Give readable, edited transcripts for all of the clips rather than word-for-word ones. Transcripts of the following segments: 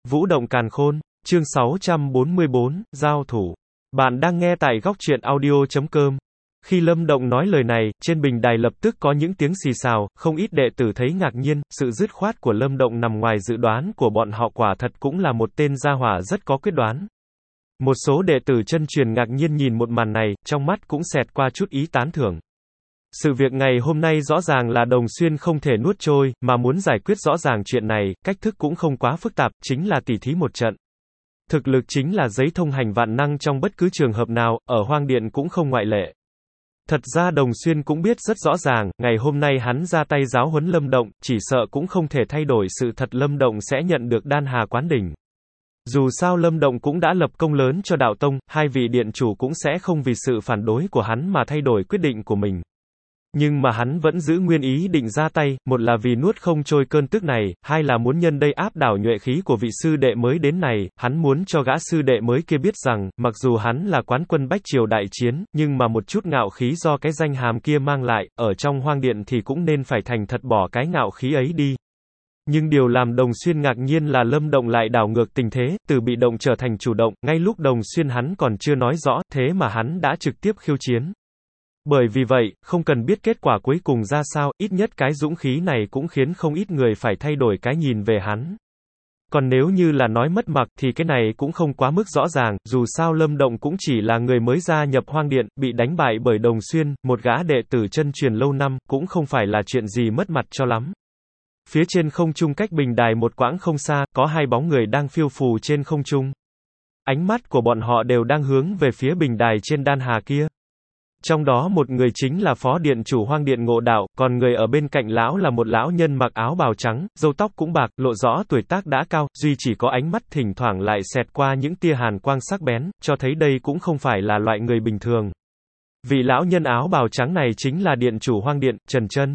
Vũ động càn khôn, chương 644, giao thủ. Bạn đang nghe tại góc truyện audio.com. Khi Lâm Động nói lời này, trên bình đài lập tức có những tiếng xì xào, không ít đệ tử thấy ngạc nhiên, sự dứt khoát của Lâm Động nằm ngoài dự đoán của bọn họ, quả thật cũng là một tên gia hỏa rất có quyết đoán. Một số đệ tử chân truyền ngạc nhiên nhìn một màn này, trong mắt cũng xẹt qua chút ý tán thưởng. Sự việc ngày hôm nay rõ ràng là Đồng Xuyên không thể nuốt trôi, mà muốn giải quyết rõ ràng chuyện này, cách thức cũng không quá phức tạp, chính là tỉ thí một trận. Thực lực chính là giấy thông hành vạn năng trong bất cứ trường hợp nào, ở Hoang Điện cũng không ngoại lệ. Thật ra Đồng Xuyên cũng biết rất rõ ràng, ngày hôm nay hắn ra tay giáo huấn Lâm Động, chỉ sợ cũng không thể thay đổi sự thật Lâm Động sẽ nhận được Đan Hà Quán Đỉnh. Dù sao Lâm Động cũng đã lập công lớn cho đạo tông, hai vị điện chủ cũng sẽ không vì sự phản đối của hắn mà thay đổi quyết định của mình. Nhưng mà hắn vẫn giữ nguyên ý định ra tay, một là vì nuốt không trôi cơn tức này, hai là muốn nhân đây áp đảo nhuệ khí của vị sư đệ mới đến này, hắn muốn cho gã sư đệ mới kia biết rằng, mặc dù hắn là quán quân Bách Triều đại chiến, nhưng mà một chút ngạo khí do cái danh hàm kia mang lại, ở trong Hoang Điện thì cũng nên phải thành thật bỏ cái ngạo khí ấy đi. Nhưng điều làm Đồng Xuyên ngạc nhiên là Lâm Động lại đảo ngược tình thế, từ bị động trở thành chủ động, ngay lúc Đồng Xuyên hắn còn chưa nói rõ, thế mà hắn đã trực tiếp khiêu chiến. Bởi vì vậy, không cần biết kết quả cuối cùng ra sao, ít nhất cái dũng khí này cũng khiến không ít người phải thay đổi cái nhìn về hắn. Còn nếu như là nói mất mặt thì cái này cũng không quá mức rõ ràng, dù sao Lâm Động cũng chỉ là người mới gia nhập Hoang Điện, bị đánh bại bởi Đồng Xuyên, một gã đệ tử chân truyền lâu năm, cũng không phải là chuyện gì mất mặt cho lắm. Phía trên không trung cách bình đài một quãng không xa, có hai bóng người đang phiêu phù trên không trung. Ánh mắt của bọn họ đều đang hướng về phía bình đài trên Đan Hà kia. Trong đó một người chính là phó điện chủ Hoang Điện Ngộ Đạo, còn người ở bên cạnh lão là một lão nhân mặc áo bào trắng, râu tóc cũng bạc, lộ rõ tuổi tác đã cao, duy chỉ có ánh mắt thỉnh thoảng lại xẹt qua những tia hàn quang sắc bén, cho thấy đây cũng không phải là loại người bình thường. Vị lão nhân áo bào trắng này chính là điện chủ Hoang Điện, Trần Chân.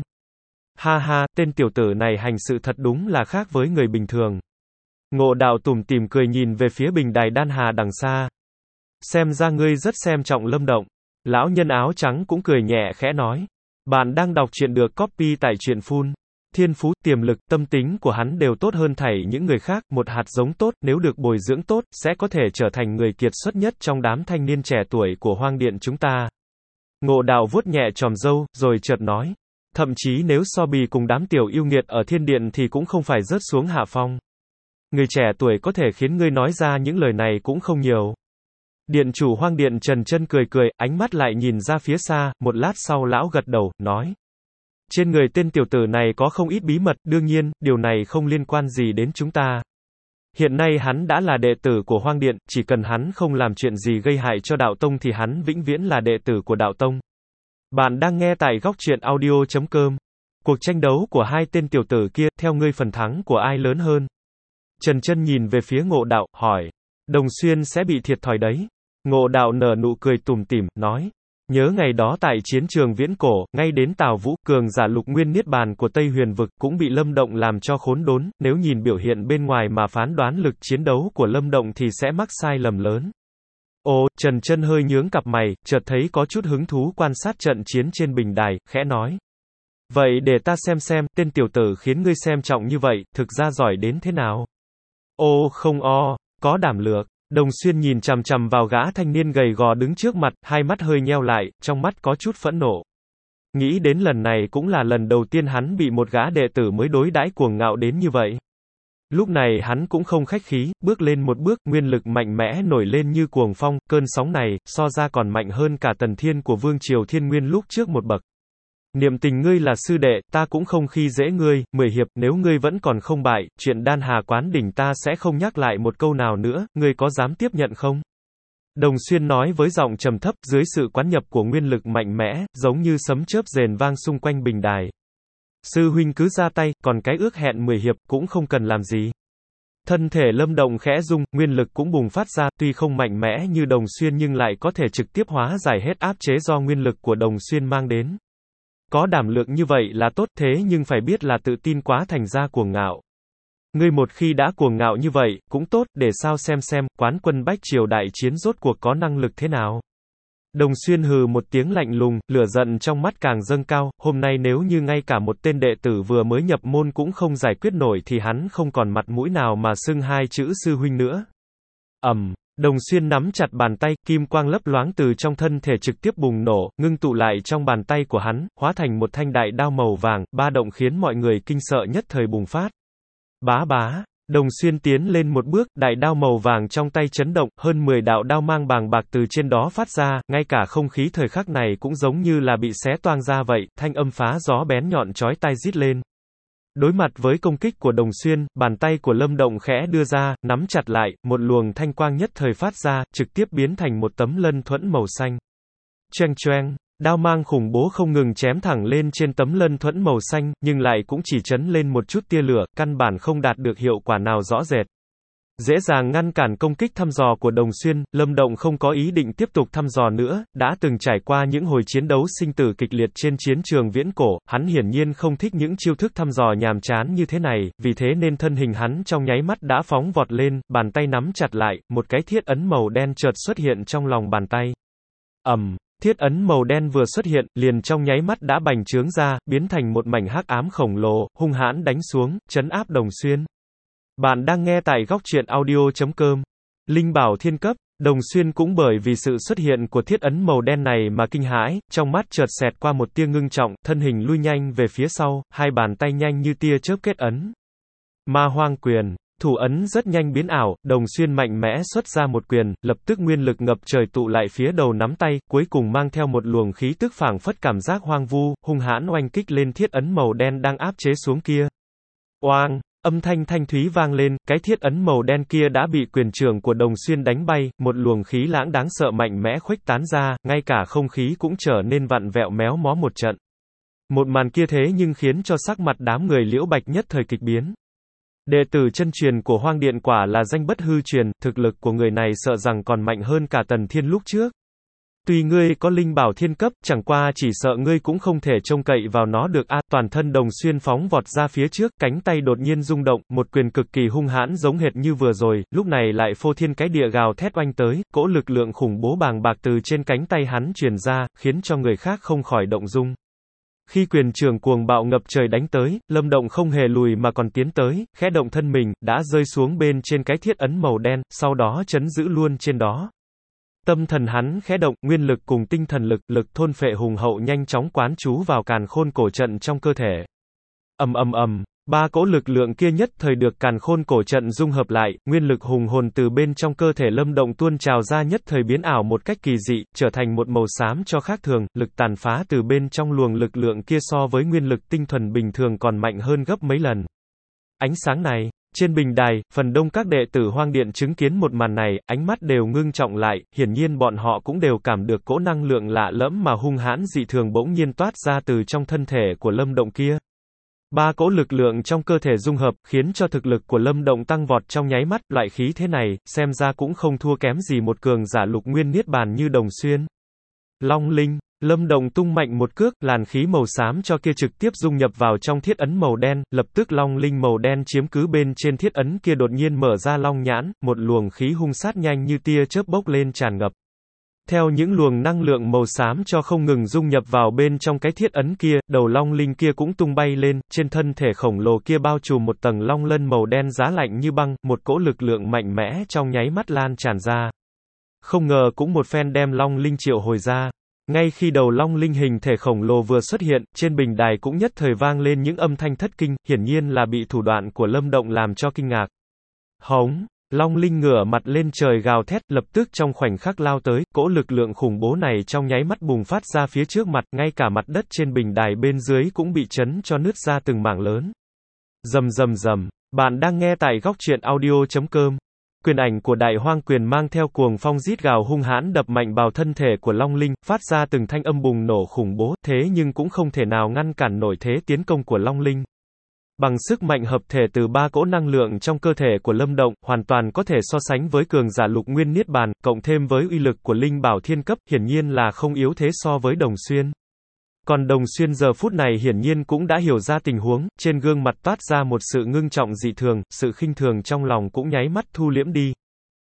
Ha ha, tên tiểu tử này hành sự thật đúng là khác với người bình thường. Ngộ Đạo tủm tỉm cười nhìn về phía bình đài Đan Hà đằng xa. Xem ra ngươi rất xem trọng Lâm Động. Lão nhân áo trắng cũng cười nhẹ khẽ nói. Bạn đang đọc truyện được copy tại truyện Full. Thiên phú, tiềm lực, tâm tính của hắn đều tốt hơn thảy những người khác, một hạt giống tốt, nếu được bồi dưỡng tốt, sẽ có thể trở thành người kiệt xuất nhất trong đám thanh niên trẻ tuổi của Hoang Điện chúng ta. Ngộ Đạo vuốt nhẹ chòm râu, rồi chợt nói. Thậm chí nếu so bì cùng đám tiểu yêu nghiệt ở Thiên Điện thì cũng không phải rớt xuống hạ phong. Người trẻ tuổi có thể khiến ngươi nói ra những lời này cũng không nhiều. Điện chủ Hoang Điện Trần Chân cười cười, ánh mắt lại nhìn ra phía xa, một lát sau lão gật đầu, nói. Trên người tên tiểu tử này có không ít bí mật, đương nhiên, điều này không liên quan gì đến chúng ta. Hiện nay hắn đã là đệ tử của Hoang Điện, chỉ cần hắn không làm chuyện gì gây hại cho đạo tông thì hắn vĩnh viễn là đệ tử của đạo tông. Bạn đang nghe tại góc truyện audio.com. Cuộc tranh đấu của hai tên tiểu tử kia, theo ngươi phần thắng của ai lớn hơn? Trần Chân nhìn về phía Ngộ Đạo, hỏi. Đồng Xuyên sẽ bị thiệt thòi đấy. Ngộ Đạo nở nụ cười tủm tỉm, nói. Nhớ ngày đó tại chiến trường viễn cổ, ngay đến Tào Vũ, cường giả lục nguyên niết bàn của Tây Huyền Vực, cũng bị Lâm Động làm cho khốn đốn, nếu nhìn biểu hiện bên ngoài mà phán đoán lực chiến đấu của Lâm Động thì sẽ mắc sai lầm lớn. Ồ, Trần Chân hơi nhướng cặp mày, chợt thấy có chút hứng thú quan sát trận chiến trên bình đài, khẽ nói. Vậy để ta xem, tên tiểu tử khiến ngươi xem trọng như vậy, thực ra giỏi đến thế nào? Ô không có đảm lược. Đồng Xuyên nhìn chằm chằm vào gã thanh niên gầy gò đứng trước mặt, hai mắt hơi nheo lại, trong mắt có chút phẫn nộ. Nghĩ đến lần này cũng là lần đầu tiên hắn bị một gã đệ tử mới đối đãi cuồng ngạo đến như vậy. Lúc này hắn cũng không khách khí, bước lên một bước, nguyên lực mạnh mẽ nổi lên như cuồng phong, cơn sóng này, so ra còn mạnh hơn cả Tần Thiên của Vương Triều Thiên Nguyên lúc trước một bậc. Niệm tình ngươi là sư đệ, ta cũng không khi dễ ngươi, 10 hiệp, nếu ngươi vẫn còn không bại, chuyện Đan Hà Quán Đỉnh ta sẽ không nhắc lại một câu nào nữa, ngươi có dám tiếp nhận không? Đồng Xuyên nói với giọng trầm thấp, dưới sự quán nhập của nguyên lực mạnh mẽ, giống như sấm chớp rền vang xung quanh bình đài. Sư huynh cứ ra tay, còn cái ước hẹn 10 hiệp, cũng không cần làm gì. Thân thể Lâm Động khẽ rung, nguyên lực cũng bùng phát ra, tuy không mạnh mẽ như Đồng Xuyên nhưng lại có thể trực tiếp hóa giải hết áp chế do nguyên lực của Đồng Xuyên mang đến. Có đảm lượng như vậy là tốt, thế nhưng phải biết là tự tin quá thành ra cuồng ngạo. Ngươi một khi đã cuồng ngạo như vậy, cũng tốt, để sao xem, quán quân Bách Triều đại chiến rốt cuộc có năng lực thế nào. Đồng Xuyên hừ một tiếng lạnh lùng, lửa giận trong mắt càng dâng cao, hôm nay nếu như ngay cả một tên đệ tử vừa mới nhập môn cũng không giải quyết nổi thì hắn không còn mặt mũi nào mà xưng hai chữ sư huynh nữa. Đồng Xuyên nắm chặt bàn tay, kim quang lấp loáng từ trong thân thể trực tiếp bùng nổ, ngưng tụ lại trong bàn tay của hắn, hóa thành một thanh đại đao màu vàng, ba động khiến mọi người kinh sợ nhất thời bùng phát. Bá bá. Đồng Xuyên tiến lên một bước, đại đao màu vàng trong tay chấn động, hơn 10 đạo đao mang bàng bạc từ trên đó phát ra, ngay cả không khí thời khắc này cũng giống như là bị xé toang ra vậy, thanh âm phá gió bén nhọn chói tai rít lên. Đối mặt với công kích của Đồng Xuyên, bàn tay của Lâm Động khẽ đưa ra, nắm chặt lại, một luồng thanh quang nhất thời phát ra, trực tiếp biến thành một tấm lân thuẫn màu xanh. Choeng choeng. Đao mang khủng bố không ngừng chém thẳng lên trên tấm lân thuẫn màu xanh, nhưng lại cũng chỉ chấn lên một chút tia lửa, căn bản không đạt được hiệu quả nào rõ rệt. Dễ dàng ngăn cản công kích thăm dò của Đồng Xuyên, Lâm Động không có ý định tiếp tục thăm dò nữa, đã từng trải qua những hồi chiến đấu sinh tử kịch liệt trên chiến trường viễn cổ, hắn hiển nhiên không thích những chiêu thức thăm dò nhàm chán như thế này, vì thế nên thân hình hắn trong nháy mắt đã phóng vọt lên, bàn tay nắm chặt lại, một cái thiết ấn màu đen chợt xuất hiện trong lòng bàn tay. Thiết ấn màu đen vừa xuất hiện, liền trong nháy mắt đã bành trướng ra, biến thành một mảnh hắc ám khổng lồ, hung hãn đánh xuống, trấn áp Đồng Xuyên. Bạn đang nghe tại góc truyện audio.com. Linh bảo thiên cấp, Đồng Xuyên cũng bởi vì sự xuất hiện của thiết ấn màu đen này mà kinh hãi, trong mắt chợt xẹt qua một tia ngưng trọng, thân hình lui nhanh về phía sau, hai bàn tay nhanh như tia chớp kết ấn. Ma Hoang Quyền. Thủ ấn rất nhanh biến ảo, Đồng Xuyên mạnh mẽ xuất ra một quyền, lập tức nguyên lực ngập trời tụ lại phía đầu nắm tay, cuối cùng mang theo một luồng khí tức phảng phất cảm giác hoang vu, hung hãn oanh kích lên thiết ấn màu đen đang áp chế xuống kia. Oang, âm thanh thanh thúy vang lên, cái thiết ấn màu đen kia đã bị quyền trưởng của Đồng Xuyên đánh bay, một luồng khí lãng đáng sợ mạnh mẽ khuếch tán ra, ngay cả không khí cũng trở nên vặn vẹo méo mó một trận. Một màn kia thế nhưng khiến cho sắc mặt đám người Liễu Bạch nhất thời kịch biến. Đệ tử chân truyền của Hoang Điện quả là danh bất hư truyền, thực lực của người này sợ rằng còn mạnh hơn cả Tần Thiên lúc trước. Tuy ngươi có linh bảo thiên cấp, chẳng qua chỉ sợ ngươi cũng không thể trông cậy vào nó được a. Toàn thân Đồng Xuyên phóng vọt ra phía trước, cánh tay đột nhiên rung động, một quyền cực kỳ hung hãn giống hệt như vừa rồi, lúc này lại phô thiên cái địa gào thét oanh tới, cỗ lực lượng khủng bố bàng bạc từ trên cánh tay hắn truyền ra, khiến cho người khác không khỏi động dung. Khi quyền trường cuồng bạo ngập trời đánh tới, Lâm Động không hề lùi mà còn tiến tới, khẽ động thân mình, đã rơi xuống bên trên cái thiết ấn màu đen, sau đó trấn giữ luôn trên đó. Tâm thần hắn khẽ động, nguyên lực cùng tinh thần lực, lực thôn phệ hùng hậu nhanh chóng quán trú vào càn khôn cổ trận trong cơ thể. Ba cỗ lực lượng kia nhất thời được càn khôn cổ trận dung hợp lại, nguyên lực hùng hồn từ bên trong cơ thể Lâm Động tuôn trào ra nhất thời biến ảo một cách kỳ dị, trở thành một màu xám cho khác thường, lực tàn phá từ bên trong luồng lực lượng kia so với nguyên lực tinh thuần bình thường còn mạnh hơn gấp mấy lần. Ánh sáng này, trên bình đài, phần đông các đệ tử Hoang Điện chứng kiến một màn này, ánh mắt đều ngưng trọng lại, hiển nhiên bọn họ cũng đều cảm được cỗ năng lượng lạ lẫm mà hung hãn dị thường bỗng nhiên toát ra từ trong thân thể của Lâm Động kia. Ba cỗ lực lượng trong cơ thể dung hợp, khiến cho thực lực của Lâm Động tăng vọt trong nháy mắt, loại khí thế này, xem ra cũng không thua kém gì một cường giả lục nguyên niết bàn như Đồng Xuyên. Long linh, Lâm Động tung mạnh một cước, làn khí màu xám cho kia trực tiếp dung nhập vào trong thiết ấn màu đen, lập tức long linh màu đen chiếm cứ bên trên thiết ấn kia đột nhiên mở ra long nhãn, một luồng khí hung sát nhanh như tia chớp bốc lên tràn ngập. Theo những luồng năng lượng màu xám cho không ngừng dung nhập vào bên trong cái thiết ấn kia, đầu long linh kia cũng tung bay lên, trên thân thể khổng lồ kia bao trùm một tầng long lân màu đen giá lạnh như băng, một cỗ lực lượng mạnh mẽ trong nháy mắt lan tràn ra. Không ngờ cũng một phen đem long linh triệu hồi ra. Ngay khi đầu long linh hình thể khổng lồ vừa xuất hiện, trên bình đài cũng nhất thời vang lên những âm thanh thất kinh, hiển nhiên là bị thủ đoạn của Lâm Động làm cho kinh ngạc. Hống! Long linh ngửa mặt lên trời gào thét, lập tức trong khoảnh khắc lao tới, cỗ lực lượng khủng bố này trong nháy mắt bùng phát ra phía trước mặt, ngay cả mặt đất trên bình đài bên dưới cũng bị chấn cho nứt ra từng mảng lớn. Rầm rầm rầm, bạn đang nghe tại góc truyện audio.com. Quyền ảnh của Đại Hoang Quyền mang theo cuồng phong rít gào hung hãn đập mạnh vào thân thể của Long Linh, phát ra từng thanh âm bùng nổ khủng bố, thế nhưng cũng không thể nào ngăn cản nổi thế tiến công của Long Linh. Bằng sức mạnh hợp thể từ ba cỗ năng lượng trong cơ thể của Lâm Động, hoàn toàn có thể so sánh với cường giả lục nguyên niết bàn, cộng thêm với uy lực của linh bảo thiên cấp, hiển nhiên là không yếu thế so với Đồng Xuyên. Còn Đồng Xuyên giờ phút này hiển nhiên cũng đã hiểu ra tình huống, trên gương mặt toát ra một sự ngưng trọng dị thường, sự khinh thường trong lòng cũng nháy mắt thu liễm đi.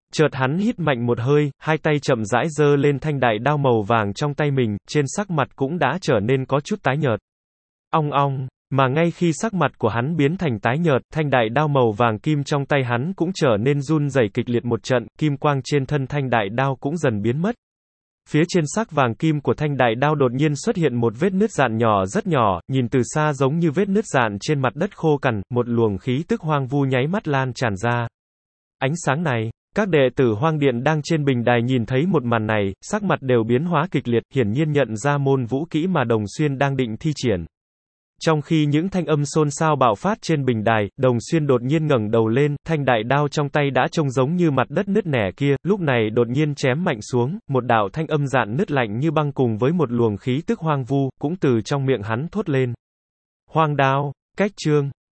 Chợt hắn hít mạnh một hơi, hai tay chậm rãi giơ lên thanh đại đao màu vàng trong tay mình, trên sắc mặt cũng đã trở nên có chút tái nhợt. Ong ong, mà ngay khi sắc mặt của hắn biến thành tái nhợt, thanh đại đao màu vàng kim trong tay hắn cũng trở nên run rẩy kịch liệt một trận, kim quang trên thân thanh đại đao cũng dần biến mất. Phía trên sắc vàng kim của thanh đại đao đột nhiên xuất hiện một vết nứt rạn nhỏ rất nhỏ, nhìn từ xa giống như vết nứt rạn trên mặt đất khô cằn, một luồng khí tức hoang vu nháy mắt lan tràn ra. Ánh sáng này, các đệ tử Hoang Điện đang trên bình đài nhìn thấy một màn này, sắc mặt đều biến hóa kịch liệt, hiển nhiên nhận ra môn vũ kỹ mà Đồng Xuyên đang định thi triển. Trong khi những thanh âm xôn xao bạo phát trên bình đài, Đồng Xuyên đột nhiên ngẩng đầu lên, thanh đại đao trong tay đã trông giống như mặt đất nứt nẻ kia, lúc này đột nhiên chém mạnh xuống, một đạo thanh âm rạn nứt lạnh như băng cùng với một luồng khí tức hoang vu, cũng từ trong miệng hắn thốt lên. Hoang đao, cách chương.